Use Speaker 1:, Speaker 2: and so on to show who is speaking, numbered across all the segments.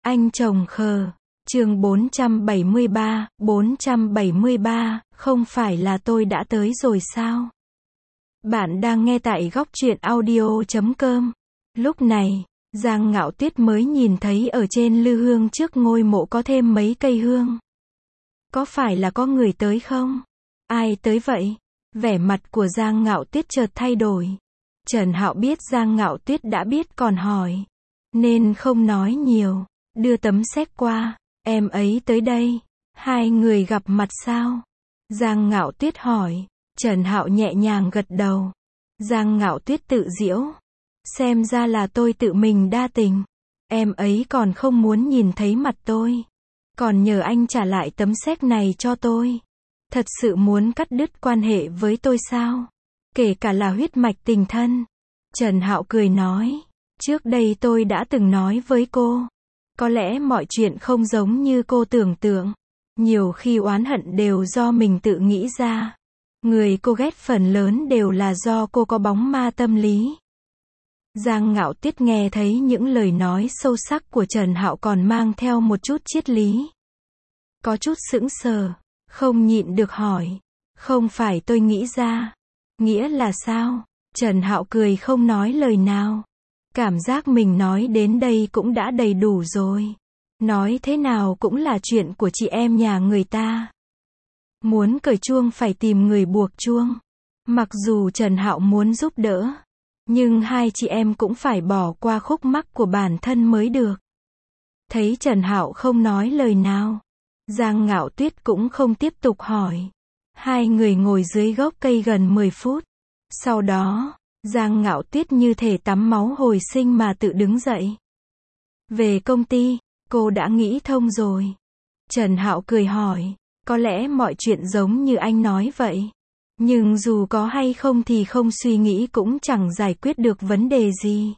Speaker 1: Anh chồng khờ. Chương 473, không phải là tôi đã tới rồi sao? Bạn đang nghe tại góc truyện audio.com. Lúc này, Giang Ngạo Tuyết mới nhìn thấy ở trên lư hương trước ngôi mộ có thêm mấy cây hương. Có phải là có người tới không? Ai tới vậy? Vẻ mặt của Giang Ngạo Tuyết chợt thay đổi. Trần Hạo biết Giang Ngạo Tuyết đã biết còn hỏi, nên không nói nhiều, đưa tấm séc qua. Em ấy tới đây, hai người gặp mặt sao? Giang Ngạo Tuyết hỏi. Trần Hạo nhẹ nhàng gật đầu. Giang Ngạo Tuyết tự giễu, xem ra là tôi tự mình đa tình. Em ấy còn không muốn nhìn thấy mặt tôi, còn nhờ anh trả lại tấm séc này cho tôi. Thật sự muốn cắt đứt quan hệ với tôi sao? Kể cả là huyết mạch tình thân. Trần Hạo cười nói, trước đây tôi đã từng nói với cô, có lẽ mọi chuyện không giống như cô tưởng tượng. Nhiều khi oán hận đều do mình tự nghĩ ra. Người cô ghét phần lớn đều là do cô có bóng ma tâm lý. Giang Ngạo Tuyết nghe thấy những lời nói sâu sắc của Trần Hạo còn mang theo một chút triết lý. Có chút sững sờ, không nhịn được hỏi, không phải tôi nghĩ ra. Nghĩa là sao? Trần Hạo cười không nói lời nào. Cảm giác mình nói đến đây cũng đã đầy đủ rồi. Nói thế nào cũng là chuyện của chị em nhà người ta. Muốn cởi chuông phải tìm người buộc chuông. Mặc dù Trần Hạo muốn giúp đỡ, nhưng hai chị em cũng phải bỏ qua khúc mắc của bản thân mới được. Thấy Trần Hạo không nói lời nào, Giang Ngạo Tuyết cũng không tiếp tục hỏi. Hai người ngồi dưới gốc cây gần 10 phút. Sau đó, Giang Ngạo Tuyết như thể tắm máu hồi sinh mà tự đứng dậy. Về công ty, cô đã nghĩ thông rồi. Trần Hạo cười hỏi, có lẽ mọi chuyện giống như anh nói vậy. Nhưng dù có hay không thì không suy nghĩ cũng chẳng giải quyết được vấn đề gì.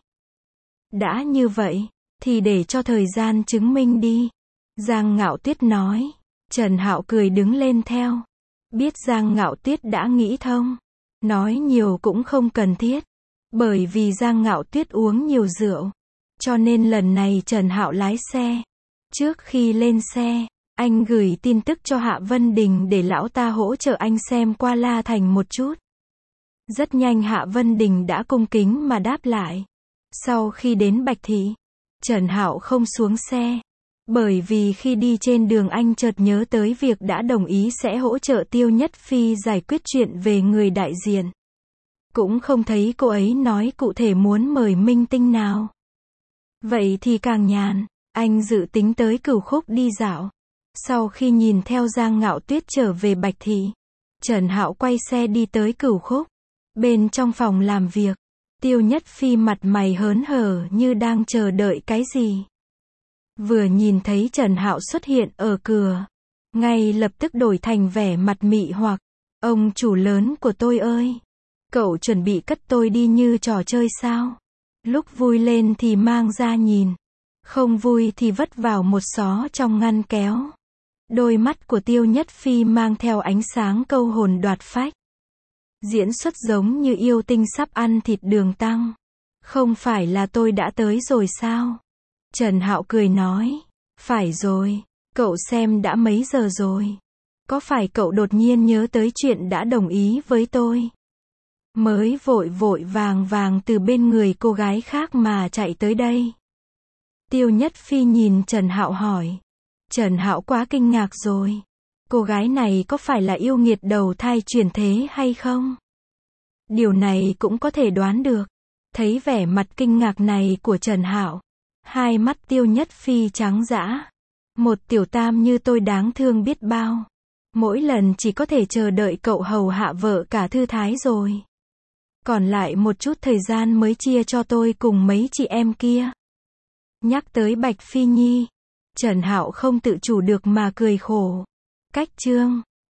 Speaker 1: Đã như vậy, thì để cho thời gian chứng minh đi. Giang Ngạo Tuyết nói. Trần Hạo cười đứng lên theo. Biết Giang Ngạo Tuyết đã nghĩ thông. Nói nhiều cũng không cần thiết. Bởi vì Giang Ngạo Tuyết uống nhiều rượu. Cho nên lần này Trần Hạo lái xe. Trước khi lên xe, anh gửi tin tức cho Hạ Vân Đình để lão ta hỗ trợ anh xem qua La Thành một chút. Rất nhanh Hạ Vân Đình đã cung kính mà đáp lại. Sau khi đến Bạch Thị, Trần Hạo không xuống xe. Bởi vì khi đi trên đường anh chợt nhớ tới việc đã đồng ý sẽ hỗ trợ Tiêu Nhất Phi giải quyết chuyện về người đại diện. Cũng không thấy cô ấy nói cụ thể muốn mời minh tinh nào. Vậy thì càng nhàn, anh dự tính tới Cửu Khúc đi dạo. Sau khi nhìn theo Giang Ngạo Tuyết trở về Bạch Thị, Trần Hạo quay xe đi tới Cửu Khúc. Bên trong phòng làm việc, Tiêu Nhất Phi mặt mày hớn hở như đang chờ đợi cái gì. Vừa nhìn thấy Trần Hạo xuất hiện ở cửa, ngay lập tức đổi thành vẻ mặt mị hoặc. Ông chủ lớn của tôi ơi! Cậu chuẩn bị cất tôi đi như trò chơi sao? Lúc vui lên thì mang ra nhìn, không vui thì vất vào một xó trong ngăn kéo. Đôi mắt của Tiêu Nhất Phi mang theo ánh sáng câu hồn đoạt phách. Diễn xuất giống như yêu tinh sắp ăn thịt đường tăng. Không phải là tôi đã tới rồi sao? Trần Hạo cười nói, phải rồi, cậu xem đã mấy giờ rồi. Có phải cậu đột nhiên nhớ tới chuyện đã đồng ý với tôi? Mới vội vội vàng vàng từ bên người cô gái khác mà chạy tới đây. Tiêu Nhất Phi nhìn Trần Hạo hỏi. Trần Hạo quá kinh ngạc rồi. Cô gái này có phải là yêu nghiệt đầu thai chuyển thế hay không? Điều này cũng có thể đoán được. Thấy vẻ mặt kinh ngạc này của Trần Hạo, hai mắt Tiêu Nhất Phi trắng dã. Một tiểu tam như tôi đáng thương biết bao. Mỗi lần chỉ có thể chờ đợi cậu hầu hạ vợ cả thư thái rồi. Còn lại một chút thời gian mới chia cho tôi cùng mấy chị em kia. Nhắc tới Bạch Phi Nhi, Trần Hạo không tự chủ được mà cười khổ. Cách chương